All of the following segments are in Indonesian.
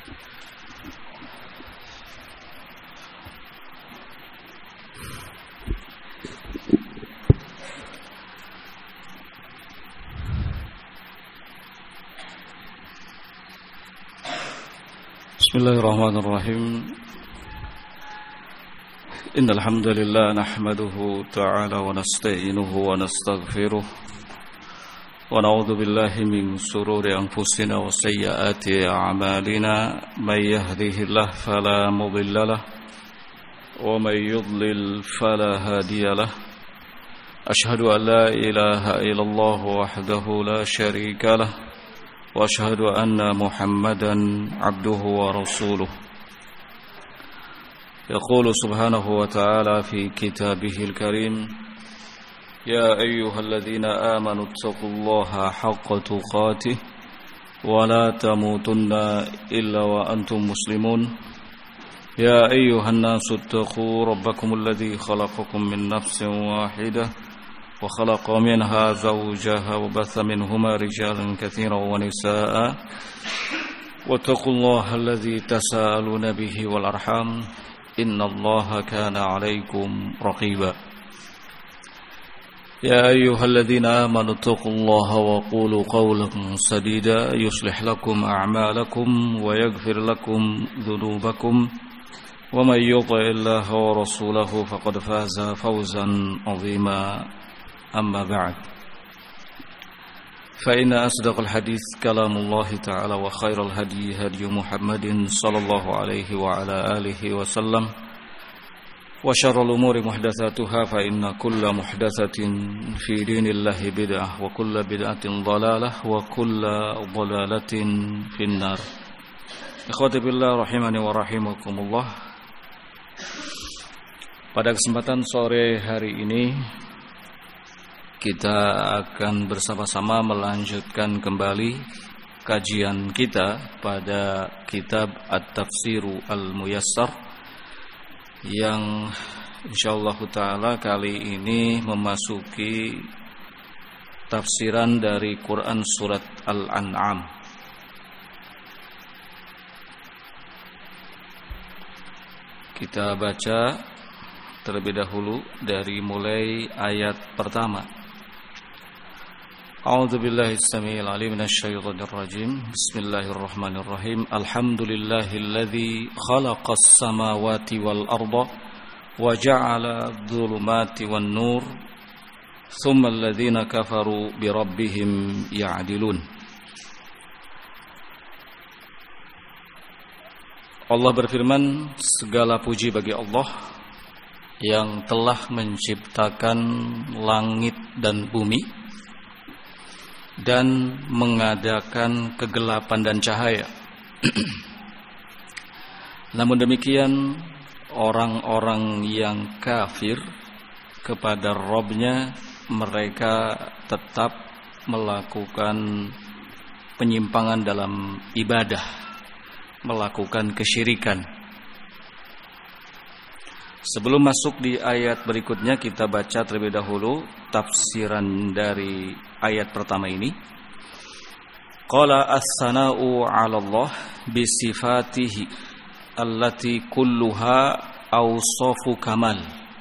Bismillahirrahmanirrahim. Innal hamdalillah nahmaduhu ta'ala wa nasta'inuhu wa nastaghfiruh wa na'udzu billahi min shururi anfusina wa sayyiati a'malina may yahdihillahu fala mudilla lahu wa may yudlil fala hadiya lahu. Ashhadu an la ilaha illallah wahdahu la syarika lahu وأشهد أن محمدا عبده ورسوله. يقول سبحانه وتعالى في كتابه الكريم: يا أيها الذين آمنوا اتقوا الله حق تقاته ولا تموتن إلا وأنتم مسلمون. يا أيها الناس اتقوا ربكم الذي خلقكم من نفس واحدة وخلق منها زوجها وبث منهما رجالا كثيرا ونساء واتقوا الله الذي تساءلون به والأرحام إن الله كان عليكم رقيبا. يا أيها الذين آمنوا اتقوا الله وقولوا قولا سديدا يصلح لكم أعمالكم ويغفر لكم ذنوبكم ومن يطع الله ورسوله فقد فاز فوزا عظيما. أما بعد فإن أصدق الحديث كلام الله تعالى وخير الهدي هدي محمد صلى الله عليه وعلى آله وسلم وشر الأمور محدثاتها فإن كل محدثة في دين الله بدعة وكل بدعة ضلالة وكل ضلالة في النار. Ikhwati billah rahimani wa rahimakumullah. Pada kesempatan sore hari ini kita akan bersama-sama melanjutkan kembali kajian kita pada kitab At-Tafsiru Al-Muyassar yang insyaallah ta'ala kali ini memasuki tafsiran dari Quran Surat Al-An'am. Kita baca terlebih dahulu dari mulai ayat pertama. A'udzu billahi as-sami'il 'alim minasy syaithanir rajim. Bismillahirrahmanirrahim. Alhamdulillahilladzi khalaqas samawati wal arda wa ja'ala adh-dhulumati wan nur thumma alladhina kafaru bi rabbihim ya'dilun. Allah berfirman, segala puji bagi Allah yang telah menciptakan langit dan bumi dan mengadakan kegelapan dan cahaya. Namun demikian, orang-orang yang kafir kepada Rabb-nya, mereka tetap melakukan penyimpangan dalam ibadah, melakukan kesyirikan. Sebelum masuk di ayat berikutnya, kita baca terlebih dahulu tafsiran dari ayat pertama ini. Qala as-sana'u 'ala Allah bi sifatihi allati kulluha awsafu kamal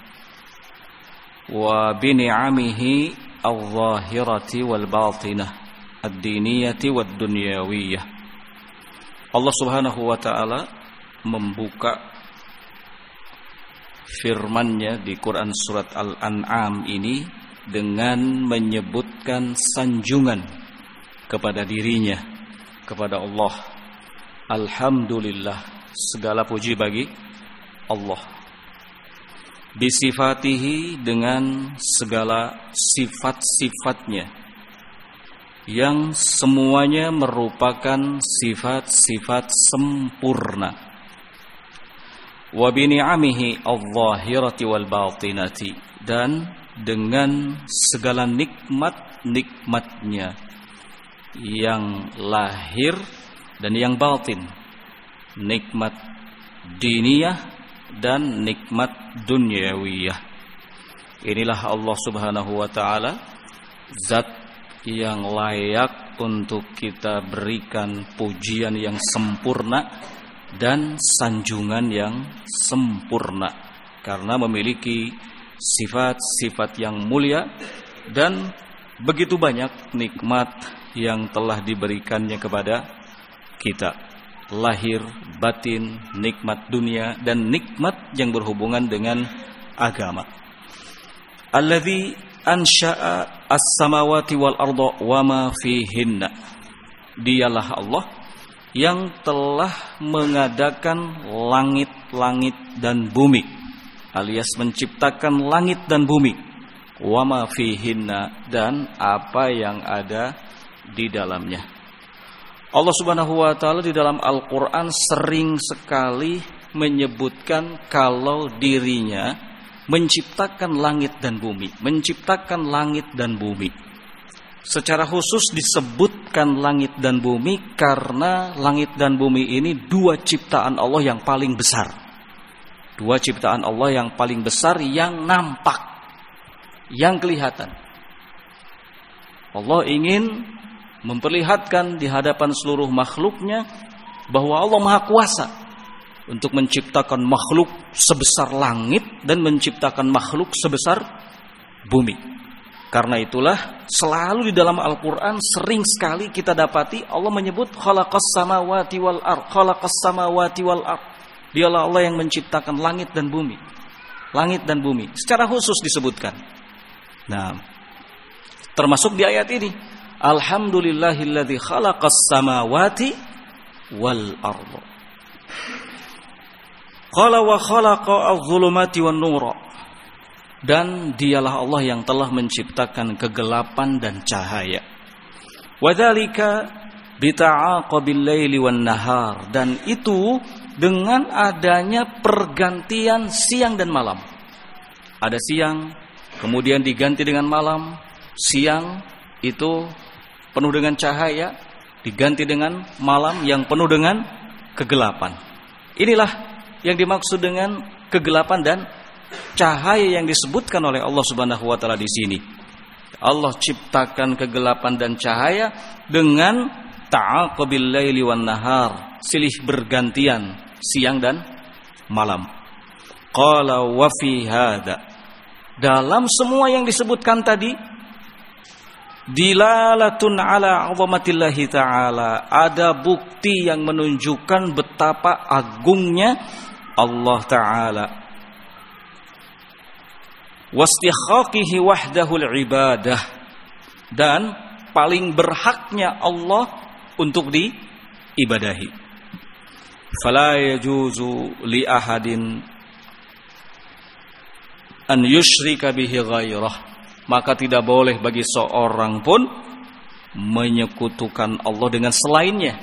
wa bi ni'amihi adh-dhahirati wal batinah ad-diniyati wad dunyawiyah. Allah Subhanahu wa taala membuka firman-Nya di Quran Surat Al-An'am ini dengan menyebutkan sanjungan kepada dirinya, kepada Allah. Alhamdulillah, segala puji bagi Allah. Bisifatihi, dengan segala sifat-sifatnya yang semuanya merupakan sifat-sifat sempurna. Wa bi ni'amihi adh-dhahirati wal batinati, dan dengan segala nikmat-nikmatnya yang lahir dan yang batin, nikmat diniyah dan nikmat dunyawiyah. Inilah Allah Subhanahu wa taala, zat yang layak untuk kita berikan pujian yang sempurna dan sanjungan yang sempurna, karena memiliki sifat-sifat yang mulia dan begitu banyak nikmat yang telah diberikannya kepada kita, lahir, batin, nikmat dunia dan nikmat yang berhubungan dengan agama. Alladzi ansha'a as-samawati wal arda wa ma fihinna. Dialah Allah yang telah mengadakan langit-langit dan bumi, alias menciptakan langit dan bumi, wa ma fihinna, dan apa yang ada di dalamnya. Allah Subhanahu wa taala di dalam Al-Qur'an sering sekali menyebutkan kalau dirinya menciptakan langit dan bumi, menciptakan langit dan bumi. Secara khusus disebutkan langit dan bumi karena langit dan bumi ini dua ciptaan Allah yang paling besar. Dua ciptaan Allah yang paling besar yang nampak, yang kelihatan. Allah ingin memperlihatkan di hadapan seluruh makhluknya bahwa Allah Maha Kuasa untuk menciptakan makhluk sebesar langit dan menciptakan makhluk sebesar bumi. Karena itulah selalu di dalam Al-Quran sering sekali kita dapati Allah menyebut khalaqas samawati wal ard, khalaqas samawati wal ard. Dialah Allah yang menciptakan langit dan bumi. Langit dan bumi secara khusus disebutkan. Nah, termasuk di ayat ini, alhamdulillahilladzi khalaqas samawati wal ard. Qala wa khalaqa adh-dhulumati wan nura. Dan dialah Allah yang telah menciptakan kegelapan dan cahaya. Wadzalika bita'aqabil laili wan nahar, dan itu dengan adanya pergantian siang dan malam. Ada siang, kemudian diganti dengan malam. Siang itu penuh dengan cahaya, diganti dengan malam yang penuh dengan kegelapan. Inilah yang dimaksud dengan kegelapan dan cahaya yang disebutkan oleh Allah Subhanahu wa taala di sini. Allah ciptakan kegelapan dan cahaya dengan ta'aqabil laili wan nahar, silih bergantian siang dan malam. Qala wa fi hadza, dalam semua yang disebutkan tadi, dilalatun ala 'azamatillahi ta'ala, ada bukti yang menunjukkan betapa agungnya Allah Ta'ala. Wastikhaqihi wahdahul ibadah, dan paling berhaknya Allah untuk diibadahi. Fala yajuzu li ahadin an yusyrika bihi ghairah, maka tidak boleh bagi seorang pun menyekutukan Allah dengan selainnya.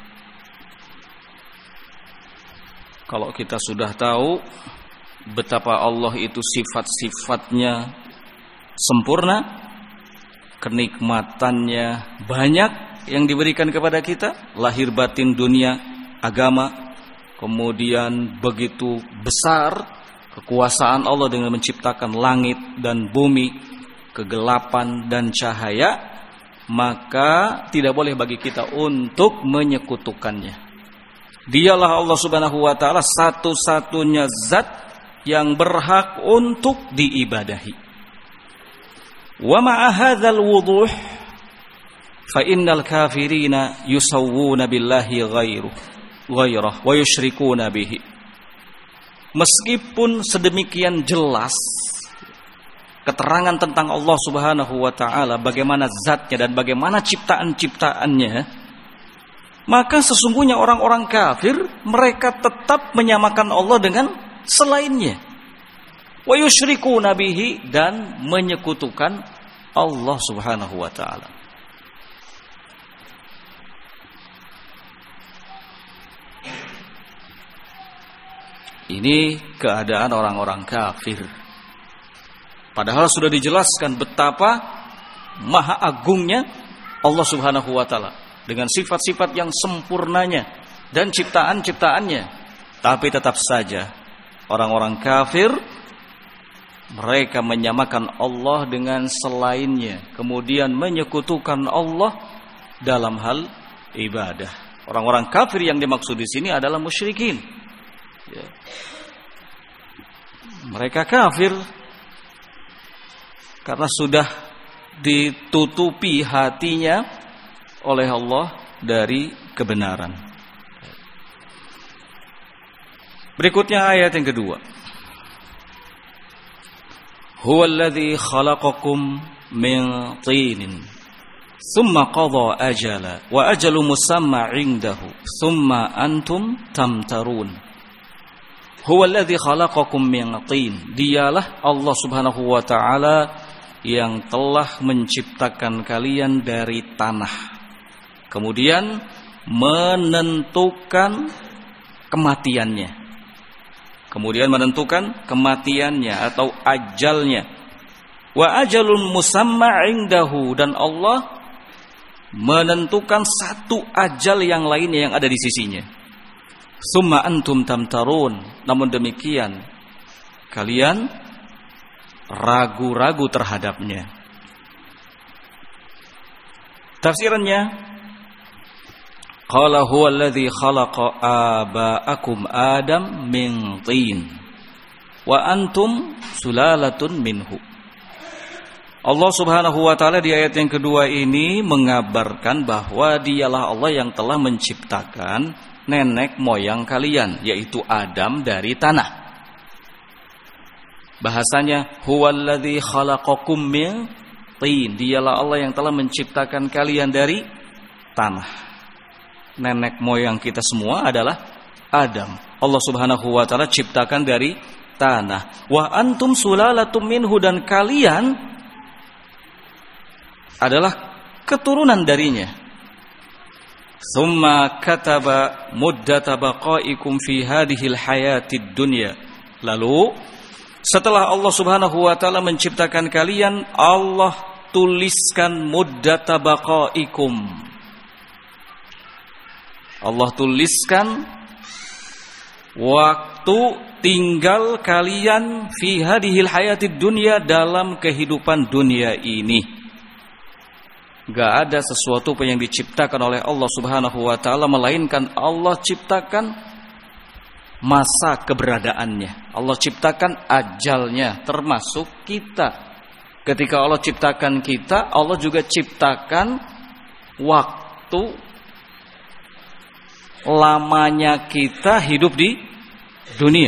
Kalau kita sudah tahu betapa Allah itu sifat-sifatnya sempurna, kenikmatannya banyak yang diberikan kepada kita, lahir batin dunia, agama, kemudian begitu besar kekuasaan Allah dengan menciptakan langit dan bumi, kegelapan dan cahaya, maka tidak boleh bagi kita untuk menyekutukannya. Dialah Allah Subhanahu wa taala satu-satunya zat yang berhak untuk diibadahi. Wa ma'a hadzal wuduh fa innal kafirina yusawwuna billahi ghairah wa yusyrikuna bihi. Meskipun sedemikian jelas keterangan tentang Allah Subhanahu wa taala, bagaimana zatnya dan bagaimana ciptaan-ciptaannya, maka sesungguhnya orang-orang kafir mereka tetap menyamakan Allah dengan selainnya. Wa yusyrikuna bihi, dan menyekutukan Allah Subhanahu wa taala. Ini keadaan orang-orang kafir. Padahal sudah dijelaskan betapa maha agungnya Allah Subhanahu wa taala dengan sifat-sifat yang sempurnanya dan ciptaan-ciptaannya. Tapi tetap saja orang-orang kafir Mereka menyamakan Allah dengan selainnya, kemudian menyekutukan Allah dalam hal ibadah. Orang-orang kafir yang dimaksud di sini adalah musyrikin. Ya. Mereka kafir karena sudah ditutupi hatinya oleh Allah dari kebenaran. Berikutnya ayat yang kedua. Huwallazi khalaqakum min tinin thumma qadha ajala wa ajalu musamma 'indahu thumma antum tamtarun. Huwallazi khalaqakum min tin. Dialah Allah Subhanahu wa taala yang telah menciptakan kalian dari tanah. Kemudian menentukan kematiannya. Atau ajalnya. Wa ajalun musamma 'indahu, dan Allah menentukan satu ajal yang lainnya yang ada di sisinya. Summa antum tamtarun. Namun demikian kalian ragu-ragu terhadapnya. Tafsirannya, qala huwa alladhi khalaqa aba'akum Adam min tin wa antum sulalatun minhu. Allah Subhanahu wa taala di ayat yang kedua ini mengabarkan bahwa dialah Allah yang telah menciptakan nenek moyang kalian, yaitu Adam dari tanah. Bahasanya huwallazi khalaqakum min tin. Dialah Allah yang telah menciptakan kalian dari tanah. Nenek moyang kita semua adalah Adam. Allah Subhanahu wa taala ciptakan dari tanah. Wa antum sulalatum minhu, dan kalian adalah keturunan darinya. Tsumma kataba muddata baqaikum fi hadhil hayatid dunya. Lalu setelah Allah Subhanahu wa taala menciptakan kalian, Allah tuliskan muddata baqaikum. Allah tuliskan waktu tinggal kalian fi hadhil hayatid dunya, dalam kehidupan dunia ini. Gak ada sesuatu pun yang diciptakan oleh Allah Subhanahu wa taala melainkan Allah ciptakan masa keberadaannya. Allah ciptakan ajalnya, termasuk kita. Ketika Allah ciptakan kita, Allah juga ciptakan waktu lamanya kita hidup di dunia.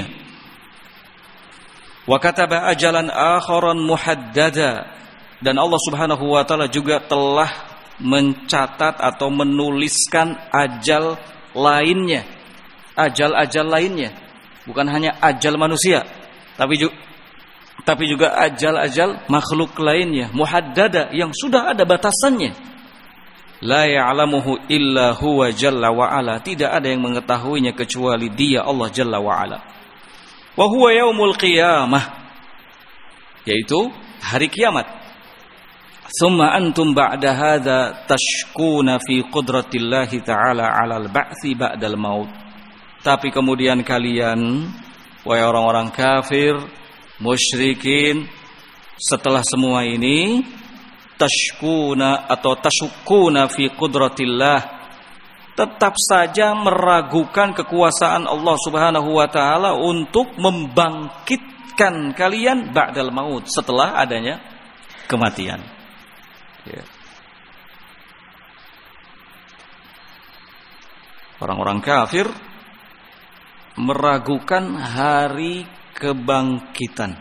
Wa kataba ajalan akharan muhaddada, dan Allah Subhanahu wa taala juga telah mencatat atau menuliskan ajal lainnya, ajal-ajal lainnya, bukan hanya ajal manusia, tapi juga ajal-ajal makhluk lainnya, muhaddada, yang sudah ada batasannya. La ya'lamuhu illa huwa jalla wa ala. Tidak ada yang mengetahuinya kecuali Dia, Allah Jalla wa ala. Wa huwa yaumul qiyamah, yaitu hari kiamat. Tsumma antum ba'da hadza tashkuna fi qudratillahi ta'ala 'alal ba'tsi ba'dal maut. Tapi kemudian kalian, wahai orang-orang kafir, musyrikin, setelah semua ini tashkuna atau tasyukuna fi qudratillah, tetap saja meragukan kekuasaan Allah Subhanahu wa taala untuk membangkitkan kalian ba'dal maut, setelah adanya kematian. Ya. Orang-orang kafir meragukan hari kebangkitan.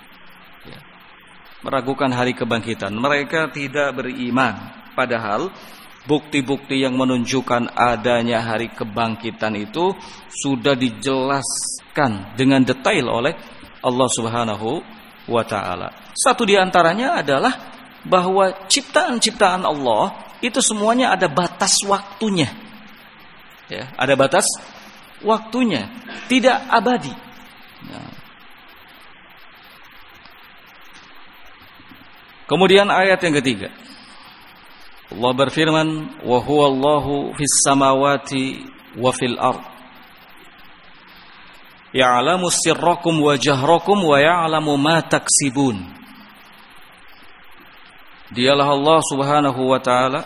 Meragukan hari kebangkitan. Mereka tidak beriman. Padahal bukti-bukti yang menunjukkan adanya hari kebangkitan itu sudah dijelaskan dengan detail oleh Allah Subhanahu wa taala. Satu di antaranya adalah bahwa ciptaan-ciptaan Allah itu semuanya ada batas waktunya. Ya, ada batas waktunya, tidak abadi. Nah. Kemudian ayat yang ketiga, Allah berfirman, wa huwallahu fis samawati wa fil ard. Ya'lamu sirrakum wa jahrakum wa ya'lamu ma taksibun. Dialah Allah Subhanahu wa taala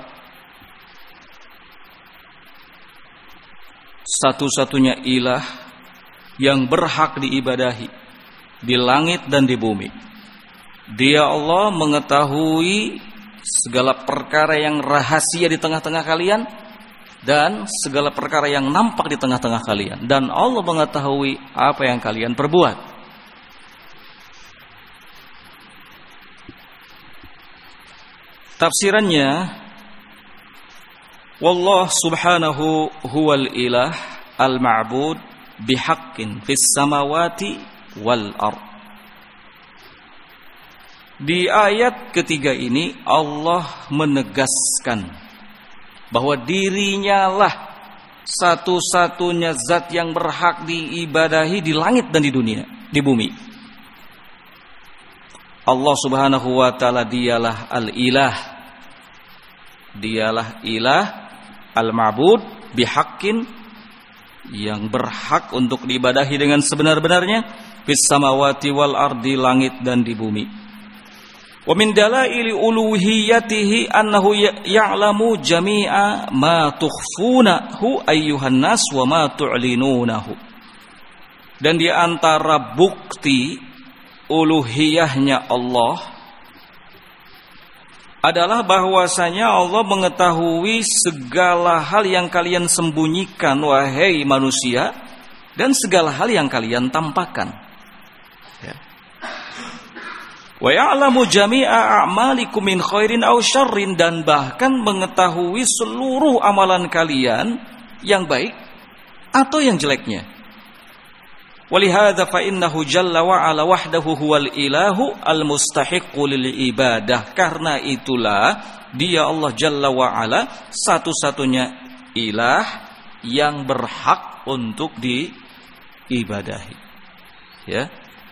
satu-satunya ilah yang berhak diibadahi di langit dan di bumi. Dia Allah mengetahui segala perkara yang rahasia di tengah-tengah kalian dan segala perkara yang nampak di tengah-tengah kalian, dan Allah mengetahui apa yang kalian perbuat. Tafsirannya, wallah subhanahu huwal ilah al-ma'bud bihaqqin fis samawati wal ard. Di ayat ketiga ini Allah menegaskan bahwa dirinya lah satu-satunya zat yang berhak diibadahi di langit dan di dunia, di bumi. Allah Subhanahu wa taala dialah al-ilah. Dialah ilah al-ma'bud bihaqqin, yang berhak untuk diibadahi dengan sebenar-benarnya, fis samawati wal ardi, langit dan di bumi. Wa min dalaili uluhiyatihi annahu ya'lamu jami'a ma tukhfunahu ayyuhan nas wa ma tu'linunahu. Dan di antara bukti uluhiyahnya Allah adalah bahwasanya Allah mengetahui segala hal yang kalian sembunyikan wahai manusia, dan segala hal yang kalian tampakkan. Wa ya'lamu jami'a a'malikum min khairin aw syarrin, dan bahkan mengetahui seluruh amalan kalian yang baik atau yang jeleknya. Walihadza fa innahu jalla wa ala wahdahu huwal ilahu al-mustahiqqu lil ibadah. Karena itulah dia Allah jalla wa ala satu-satunya ilah yang berhak untuk diibadahi. Ya.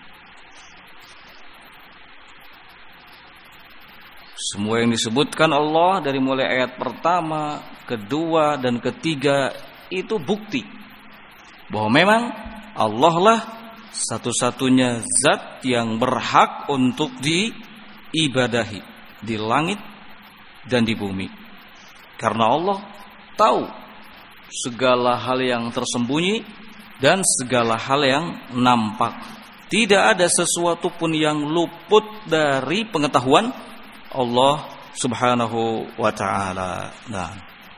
Semua yang disebutkan Allah dari mulai ayat pertama, kedua, dan ketiga itu bukti bahwa memang Allah lah satu-satunya zat yang berhak untuk diibadahi di langit dan di bumi. Karena Allah tahu segala hal yang tersembunyi dan segala hal yang nampak. Tidak ada sesuatu pun yang luput dari pengetahuan Allah Subhanahu wa ta'ala. Nah,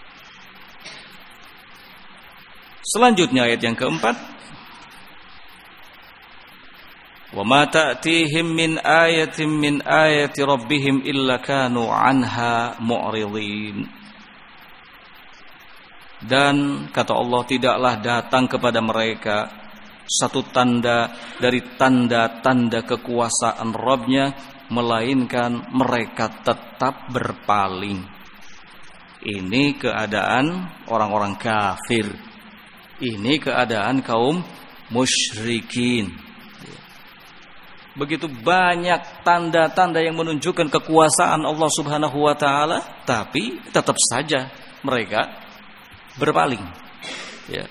selanjutnya ayat yang keempat, wa ma ta'tihim min ayatin min ayati rabbihim illa kanu anha mu'ridin. Dan kata Allah, tidaklah datang kepada mereka satu tanda dari tanda-tanda kekuasaan Rabb-nya, melainkan mereka tetap berpaling. Ini keadaan orang-orang kafir. Ini keadaan kaum musyrikin. Begitu banyak tanda-tanda yang menunjukkan kekuasaan Allah Subhanahu wa taala, tapi tetap saja mereka berpaling. Ya.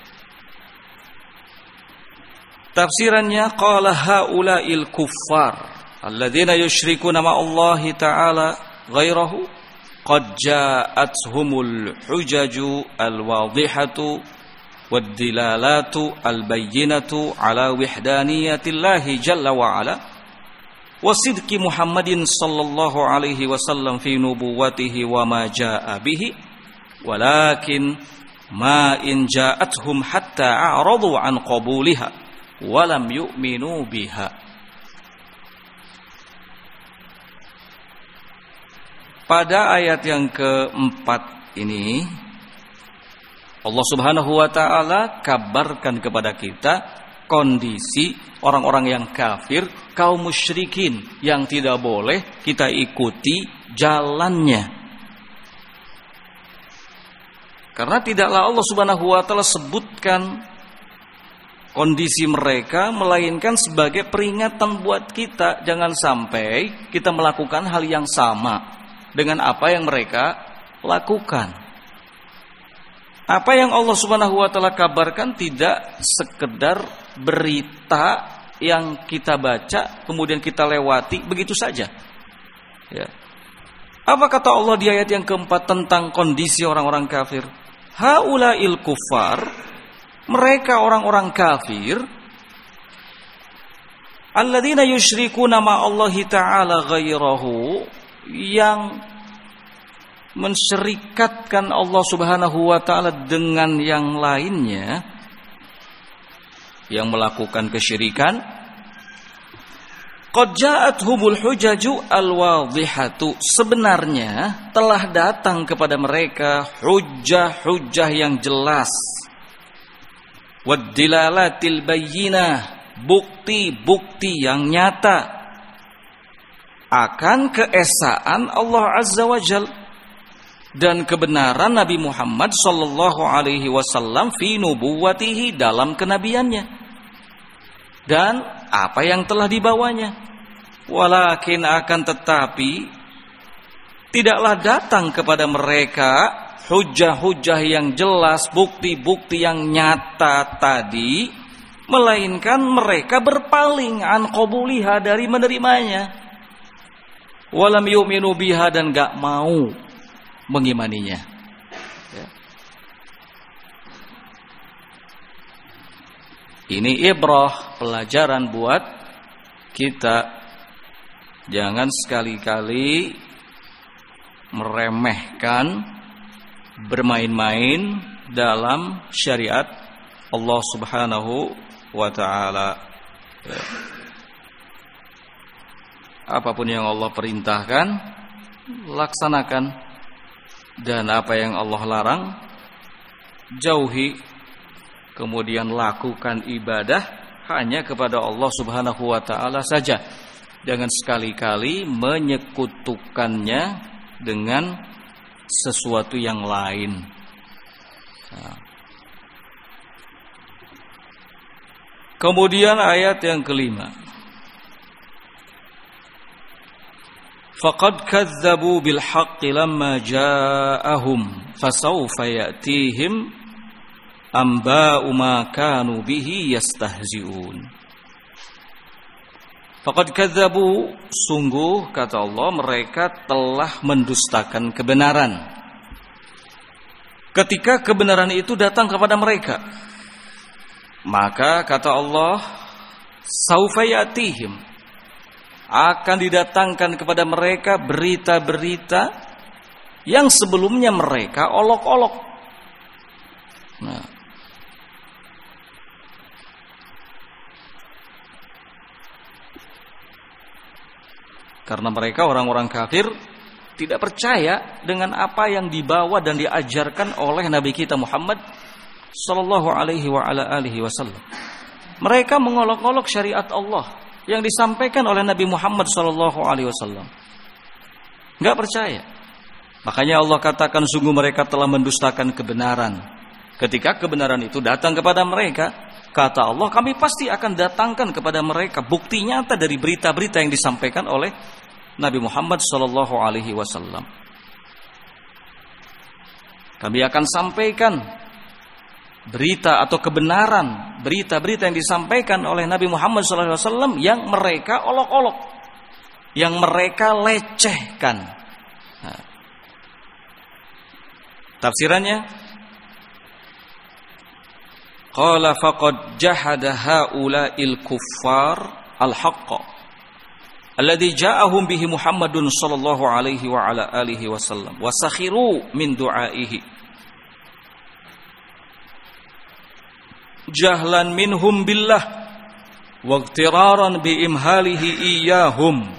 Tafsirannya, qala haula'il kuffar alladzina yusyrikuna ma'allahi ta'ala ghairahu qad ja'athumul hujaju al-wadihatu wad-dilalatu al-bayyinatu ala wahdaniyatillahi jalla wa ala wa sidqi Muhammadin sallallahu alaihi wasallam fi nubuwwatihi wa ma jaa'a bihi, walakin ma in ja'athum hatta a'radu an qabuliha wa lam yu'minu biha. Pada ayat yang keempat ini Allah Subhanahu wa ta'ala kabarkan kepada kita kondisi orang-orang yang kafir, kaum musyrikin, yang tidak boleh kita ikuti jalannya. Karena tidaklah Allah Subhanahu wa ta'ala sebutkan kondisi mereka, melainkan sebagai peringatan buat kita, jangan sampai kita melakukan hal yang sama dengan apa yang mereka lakukan. Apa yang Allah Subhanahu wa taala kabarkan tidak sekedar berita yang kita baca kemudian kita lewati begitu saja. Ya. Apa kata Allah di ayat yang keempat tentang kondisi orang-orang kafir? Haula'il kuffar, mereka orang-orang kafir, alladzina yusyrikuna ma'allahi ta'ala ghairahu, yang mensyirikatkan Allah Subhanahu wa taala dengan yang lainnya, yang melakukan kesyirikan. Qad ja'athumul hujaju al-wadhihatu, sebenarnya telah datang kepada mereka hujjah-hujjah yang jelas, wad-dilalatil bayyinah, bukti-bukti yang nyata akan keesaan Allah Azza wa Jalla dan kebenaran Nabi Muhammad sallallahu alaihi wasallam fi nubuwwatihi, dalam kenabiannya dan apa yang telah dibawanya. Walakin, akan tetapi, tidaklah datang kepada mereka hujjah-hujjah yang jelas, bukti-bukti yang nyata tadi, melainkan mereka berpaling an qabuliha, dari menerimanya. Walam yu'minu biha, dan gak mau mengimaninya. Ya. Ini ibrah, pelajaran buat kita. Jangan sekali-kali meremehkan, bermain-main dalam syariat Allah Subhanahu wa ta'ala. Ya. Apapun yang Allah perintahkan, laksanakan. Dan apa yang Allah larang, jauhi. Kemudian lakukan ibadah hanya kepada Allah Subhanahu wa ta'ala saja. Jangan sekali-kali menyekutukannya dengan sesuatu yang lain. Nah. Kemudian ayat yang kelima. Faqad kadzdzabu bil haqqi lamma ja'ahum fasawfa ya'tihim amba'u ma kanu bihi yastahzi'un. Faqad kadzdzabu, sungguh kata Allah, mereka telah mendustakan kebenaran ketika kebenaran itu datang kepada mereka. Maka kata Allah, saufa ya'tihim, akan didatangkan kepada mereka berita-berita yang sebelumnya mereka olok-olok. Nah, karena mereka orang-orang kafir tidak percaya dengan apa yang dibawa dan diajarkan oleh Nabi kita Muhammad sallallahu alaihi wa ala alihi wasallam. Mereka mengolok-olok syariat Allah yang disampaikan oleh Nabi Muhammad sallallahu alaihi wasallam. Enggak percaya. Makanya Allah katakan sungguh mereka telah mendustakan kebenaran. Ketika kebenaran itu datang kepada mereka, kata Allah, kami pasti akan datangkan kepada mereka bukti nyata dari berita-berita yang disampaikan oleh Nabi Muhammad sallallahu alaihi wasallam. Kami akan sampaikan berita atau kebenaran berita-berita yang disampaikan oleh Nabi Muhammad sallallahu alaihi wasallam yang mereka olok-olok, yang mereka lecehkan. Nah, tafsirannya, qala faqad jahada haula'il kuffar al-haqqa alladhi ja'ahum bihi Muhammadun sallallahu alaihi wa ala alihi wasallam wa sakhiru min du'aihi jahlan minhum billah wa iqtiraran bi imhalihi iyyahum.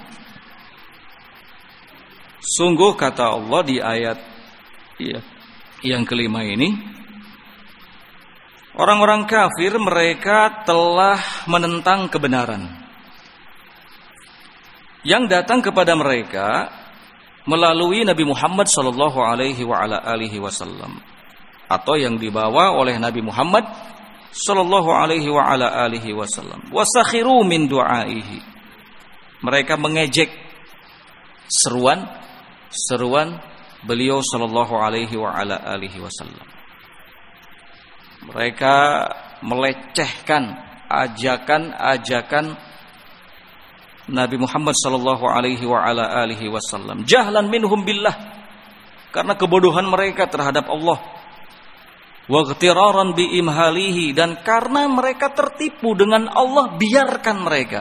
Sungguh kata Allah di ayat yang kelima ini, orang-orang kafir mereka telah menentang kebenaran yang datang kepada mereka melalui Nabi Muhammad sallallahu alaihi wa ala alihi wasallam, atau yang dibawa oleh Nabi Muhammad sallallahu alaihi wa ala alihi wasallam. Wasakhiru min du'aihi, mereka mengejek seruan beliau sallallahu alaihi wa ala alihi wasallam. Mereka melecehkan ajakan-ajakan Nabi Muhammad sallallahu alaihi wa ala alihi wasallam. Jahlan minhum billah, karena kebodohan mereka terhadap Allah. Wa ightiraran bi imhalihi, dan karena mereka tertipu dengan Allah, biarkan mereka.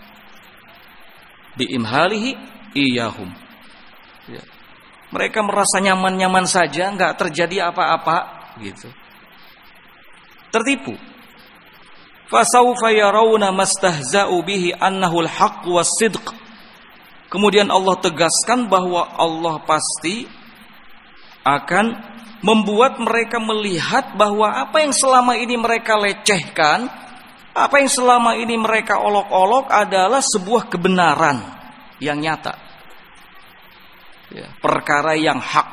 Bi imhalihi iyahum. Ya. Mereka merasa nyaman-nyaman saja, enggak terjadi apa-apa gitu. Tertipu. Fasawfa yarawna mastahza'u bihi annahu al-haqq was-sidq. Kemudian Allah tegaskan bahwa Allah pasti akan membuat mereka melihat bahwa apa yang selama ini mereka lecehkan, apa yang selama ini mereka olok-olok adalah sebuah kebenaran yang nyata. Ya, perkara yang hak.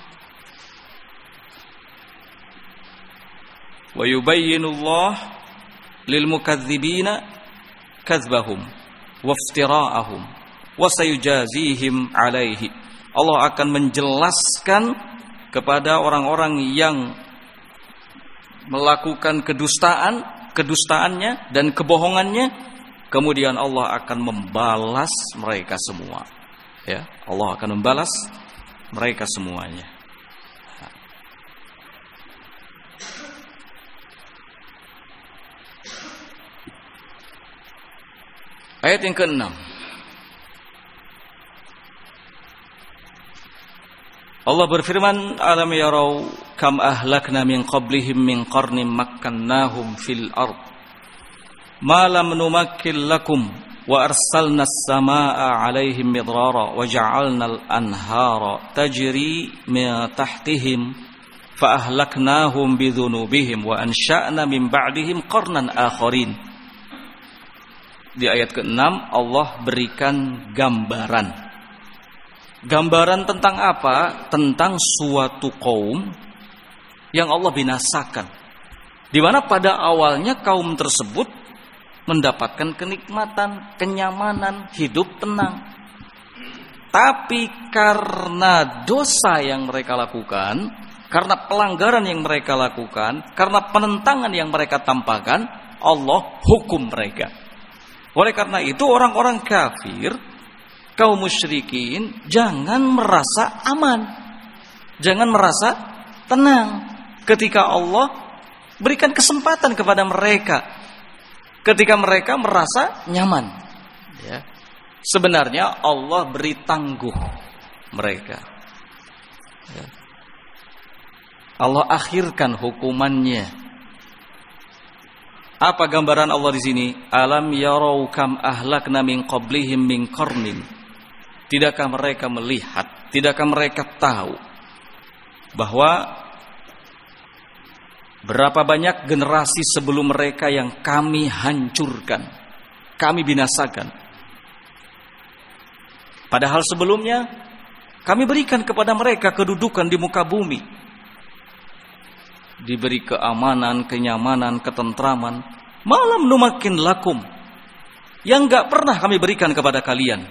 Wa yubayyinullah lil mukadzibina kadzbahum waftira'ahum wa sayujazihim alaihi. Allah akan menjelaskan kepada orang-orang yang melakukan kedustaannya dan kebohongannya, kemudian Allah akan membalas mereka semua. Ya, Allah akan membalas mereka semuanya. Ayat yang ke-6. Allah berfirman, alam yarau kam ahlakna min qablihim min qarnin makkannahum fil ard ma lam numakkil lakum wa arsalna as-samaa'a 'alaihim midrara wa ja'alna al-anhara tajri min tahtihim fa ahlaknahum bidhunubihim wa ansha'na min ba'dihim qarnan akharin. Di ayat ke-6 Allah berikan gambaran. Gambaran tentang apa? Tentang suatu kaum yang Allah binasakan. Di mana pada awalnya kaum tersebut mendapatkan kenikmatan, kenyamanan, hidup tenang. Tapi karena dosa yang mereka lakukan, karena pelanggaran yang mereka lakukan, karena penentangan yang mereka tampakkan, Allah hukum mereka. Oleh karena itu orang-orang kafir, kaum musyrikin, jangan merasa aman, jangan merasa tenang ketika Allah berikan kesempatan kepada mereka, ketika mereka merasa nyaman. Ya. Sebenarnya Allah beri tangguh mereka. Ya. Allah akhirkan hukumannya. Apa gambaran Allah di sini? Alam yarau kam ahlakna min qablihim min qarnin. Tidakkah mereka melihat, tidakkah mereka tahu bahwa berapa banyak generasi sebelum mereka yang kami hancurkan, kami binasakan. Padahal sebelumnya kami berikan kepada mereka kedudukan di muka bumi. Diberi keamanan, kenyamanan, ketentraman. Malam numakin lakum, yang gak pernah kami berikan kepada kalian.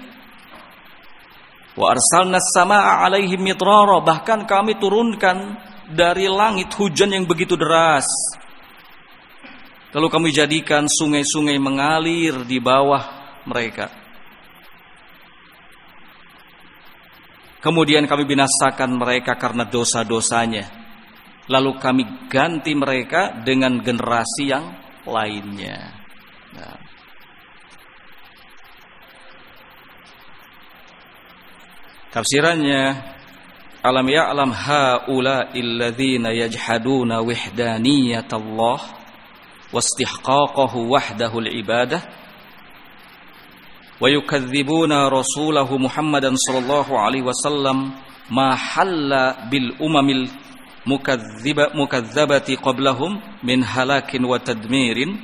Wa arsalna as-samaa'a 'alaihim midrara, bahkan kami turunkan dari langit hujan yang begitu deras. Lalu kami jadikan sungai-sungai mengalir di bawah mereka. Kemudian kami binasakan mereka karena dosa-dosanya. Lalu kami ganti mereka dengan generasi yang lainnya. Nah. Tafsirannya, alam ya'lam haula illadzina yajhaduna wahdaniyyatallah wastihqaqahu wahdahu al-ibadah wa yukadzibuna rasulahu Muhammadan sallallahu alaihi wasallam ma halla bil umamil mukadzabati qablahum min halakin wa tadmirin.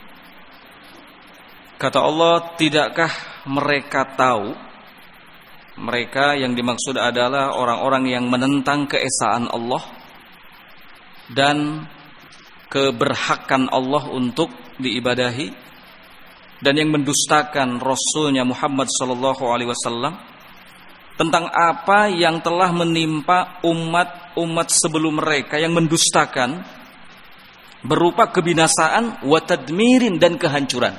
Kata Allah, tidakkah mereka tahu? Mereka yang dimaksud adalah orang-orang yang menentang keesaan Allah dan keberhakan Allah untuk diibadahi, dan yang mendustakan Rasulnya Muhammad sallallahu alaihi wasallam, tentang apa yang telah menimpa umat-umat sebelum mereka yang mendustakan berupa kebinasaan, wa tadmirin, dan kehancuran.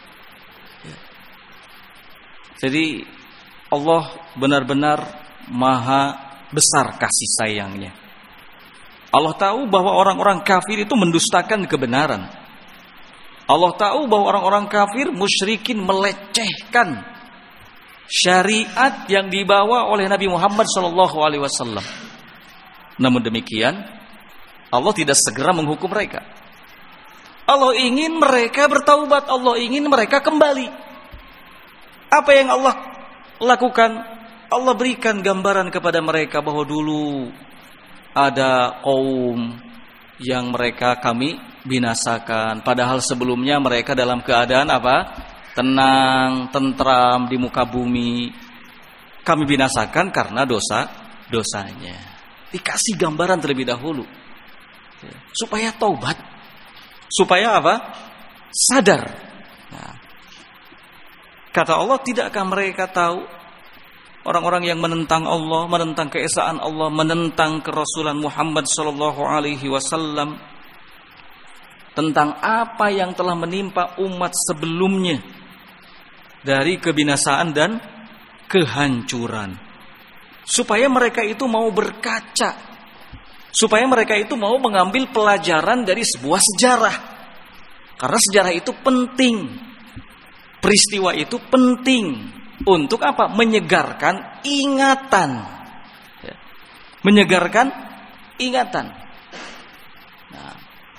Jadi Allah benar-benar maha besar kasih sayangnya. Allah tahu bahwa orang-orang kafir itu mendustakan kebenaran. Allah tahu bahwa orang-orang kafir musyrikin melecehkan syariat yang dibawa oleh Nabi Muhammad SAW. Namun demikian, Allah tidak segera menghukum mereka. Allah ingin mereka bertaubat, Allah ingin mereka kembali. Apa yang Allah lakukan? Allah berikan gambaran kepada mereka bahwa dulu ada kaum yang kami binasakan. Padahal sebelumnya mereka dalam keadaan apa? Tenang, tentram di muka bumi. Kami binasakan karena dosanya. Dikasih gambaran terlebih dahulu. Supaya taubat. Supaya apa? Sadar. Nah, kata Allah, tidakkah mereka tahu orang-orang yang menentang Allah, menentang keesaan Allah, menentang kerasulan Muhammad sallallahu alaihi wasallam, tentang apa yang telah menimpa umat sebelumnya dari kebinasaan dan kehancuran. Supaya mereka itu mau berkaca, supaya mereka itu mau mengambil pelajaran dari sebuah sejarah. Karena sejarah itu penting. Peristiwa itu penting untuk apa? Menyegarkan ingatan. Ya. Menyegarkan ingatan. Nah.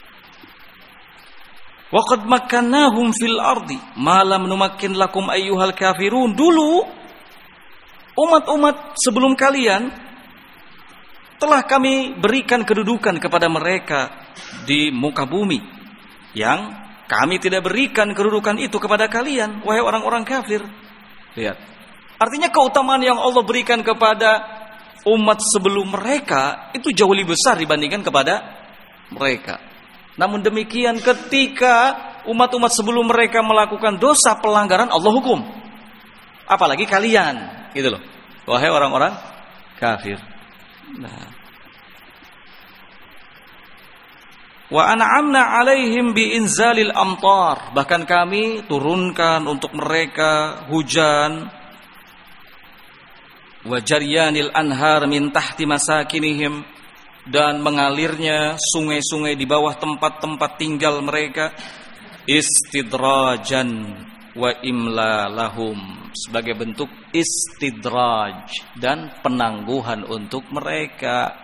Wa qad makkannahum fil ardi ma lam numakkin lakum ayyuhal kafirun. Dulu umat-umat sebelum kalian telah kami berikan kedudukan kepada mereka di muka bumi yang kami tidak berikan kedudukan itu kepada kalian, wahai orang-orang kafir. Lihat. Artinya keutamaan yang Allah berikan kepada umat sebelum mereka itu jauh lebih besar dibandingkan kepada mereka. Namun demikian ketika umat-umat sebelum mereka melakukan dosa pelanggaran, Allah hukum. Apalagi kalian, gitu loh. Wahai orang-orang kafir. Nah. Wa an'amna 'alaihim bi inzalil amtar. Bahkan kami turunkan untuk mereka hujan. Wa jaryanil anhar min tahti masakinihim, dan mengalirnya sungai-sungai di bawah tempat-tempat tinggal mereka. Istidrajan wa imla lahum, sebagai bentuk istidraj dan penangguhan untuk mereka.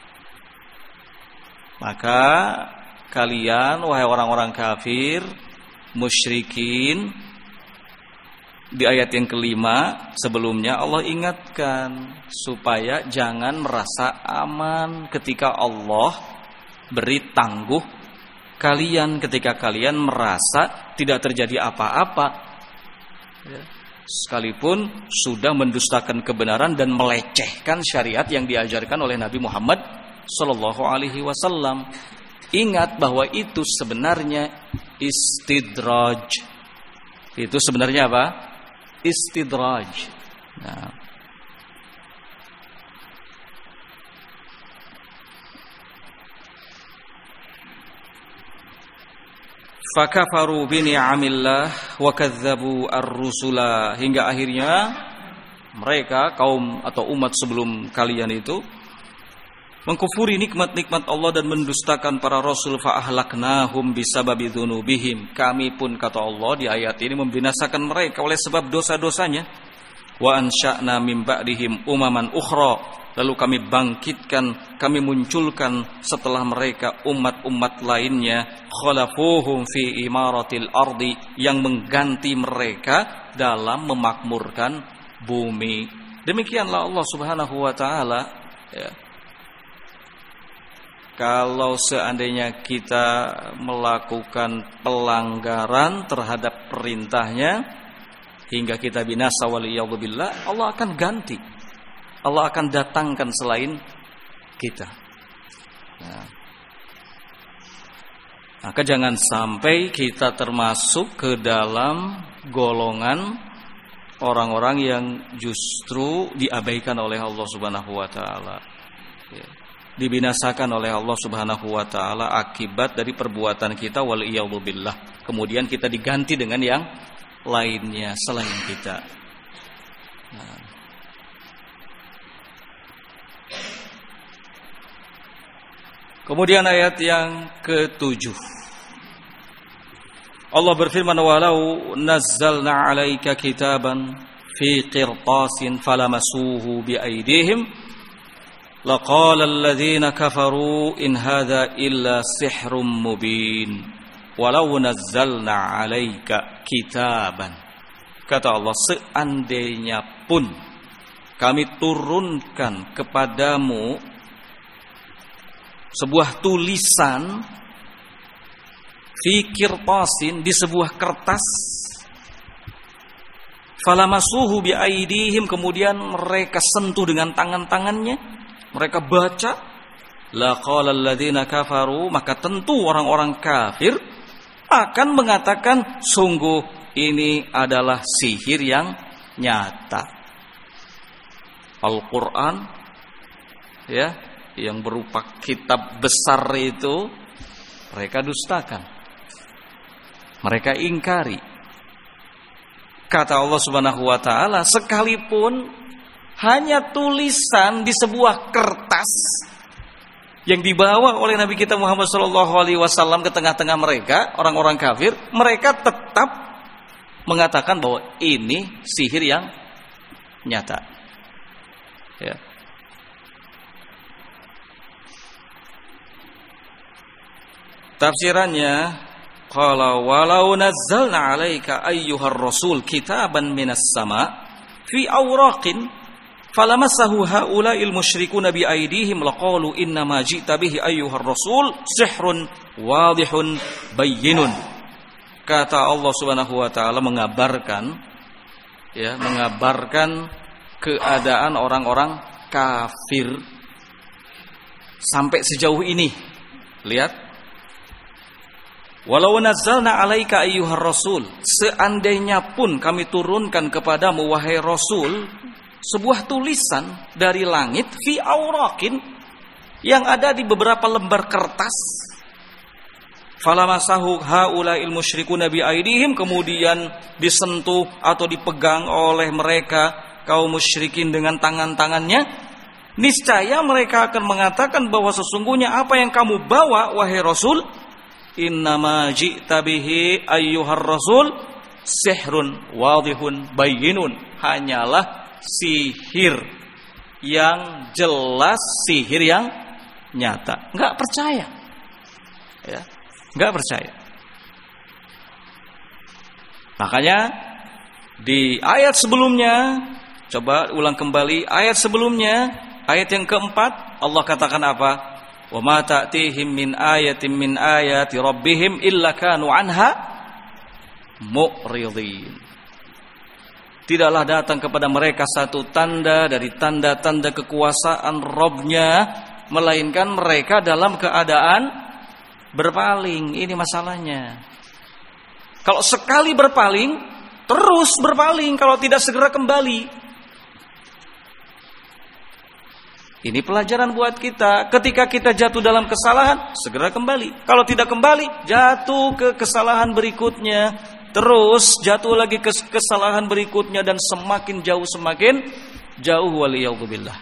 Maka kalian, wahai orang-orang kafir, musyrikin, di ayat yang kelima sebelumnya Allah ingatkan supaya jangan merasa aman ketika Allah beri tangguh kalian, ketika kalian merasa tidak terjadi apa-apa, sekalipun sudah mendustakan kebenaran dan melecehkan syariat yang diajarkan oleh Nabi Muhammad sallallahu alaihi wasallam. Ingat bahwa itu sebenarnya istidraj. Itu sebenarnya apa? Istidraj. Nah. Fakafaru bi ni'amillah wa kadzdzabu ar-rusula, hingga akhirnya mereka, kaum atau umat sebelum kalian itu, mengkufuri nikmat-nikmat Allah dan mendustakan para rasul. Fa ahlaknahum bisababi dzunubihim. Kami pun, kata Allah di ayat ini, membinasakan mereka oleh sebab dosa-dosanya. Wa ansya'na min ba'dihim umaman ukhra. Lalu kami bangkitkan, kami munculkan setelah mereka umat-umat lainnya. Khalafuhum fi imaratil ardi, yang mengganti mereka dalam memakmurkan bumi. Demikianlah Allah Subhanahu wa taala, ya. Kalau seandainya kita melakukan pelanggaran terhadap perintahnya hingga kita binasa waliyadzubillah, Allah akan ganti. Allah akan datangkan selain kita. Nah, maka jangan sampai kita termasuk ke dalam golongan orang-orang yang justru diabaikan oleh Allah Subhanahu wa taala. Ya. dibinasakan oleh Allah Subhanahu wa taala akibat dari perbuatan kita, wal iyadzu billah. Kemudian kita diganti dengan yang lainnya selain kita. Nah. Kemudian ayat yang ke-7. Allah berfirman, "Walau nazzalna 'alaika kitaban fi qirtasin falamasuhu biaydihim laqala alladhina kafaru in hadza illa sihrun mubin." Walau nazzalna 'alaika kitaban. Kata Allah, seandainya pun kami turunkan kepadamu sebuah tulisan fi qirtasin, di sebuah kertas, falamasuhu biaydihim, kemudian mereka sentuh dengan tangan-tangannya, mereka baca, laqala alladziina kafaru, maka tentu orang-orang kafir akan mengatakan sungguh ini adalah sihir yang nyata. Al-Qur'an, ya, yang berupa kitab besar itu mereka dustakan, mereka ingkari. Kata Allah Subhanahu wa taala, sekalipun hanya tulisan di sebuah kertas yang dibawa oleh Nabi kita Muhammad SAW ke tengah-tengah mereka, orang-orang kafir, mereka tetap mengatakan bahwa ini sihir yang nyata. Ya. Tafsirannya, qala walau nazzalna 'alaika ayyuhar rasul kitaban minas sama fi awraqin falamassahu haula'il musyrikuuna bi aydihim laqalu inna ma ji'ta bihi ayyuhar rasul sihrun wadihun bayyinun. Kata Allah Subhanahu wa taala mengabarkan keadaan orang-orang kafir sampai sejauh ini. Lihat, walau nazzalna 'alaika ayyuhar rasul, seandainya pun kami turunkan kepadamu wahai rasul sebuah tulisan dari langit fi auraqin, yang ada di beberapa lembar kertas, falamasahu haula'il musyrikuuna bi aydihim, kemudian disentuh atau dipegang oleh mereka kaum musyrikin dengan tangan-tangannya, niscaya mereka akan mengatakan bahwa sesungguhnya apa yang kamu bawa wahai rasul, innama ji'ta bihi ayyuhar rasul sihrun wadihun bayyinun, hanyalah sihir yang jelas, sihir yang nyata. Enggak percaya, ya, enggak percaya. Makanya di ayat sebelumnya, coba ulang kembali ayat sebelumnya, ayat yang keempat, Allah katakan apa? Wa ma ta'tihim min ayatin min ayati rabbihim illa kanu anha mu'ridin. Tidaklah datang kepada mereka satu tanda dari tanda-tanda kekuasaan Rabb-Nya, melainkan mereka dalam keadaan berpaling. Ini masalahnya. Kalau sekali berpaling, terus berpaling, kalau tidak segera kembali. Ini pelajaran buat kita. Ketika kita jatuh dalam kesalahan, segera kembali. Kalau tidak kembali, jatuh ke kesalahan berikutnya. Terus jatuh lagi ke kesalahan berikutnya, dan semakin jauh waliyadzubillah.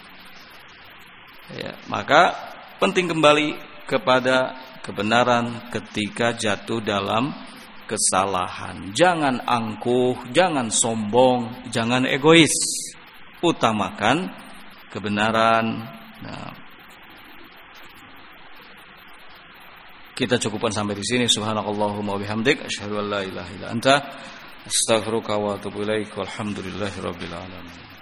Ya, maka penting kembali kepada kebenaran ketika jatuh dalam kesalahan. Jangan angkuh, jangan sombong, jangan egois. Utamakan kebenaran. Nah, kita cukupkan sampai di sini. Subhanakallahumma wa bihamdik, asyhadu an la ilaha illa anta, astaghfiruka wa atubu ilaik. Walhamdulillahirabbil alamin.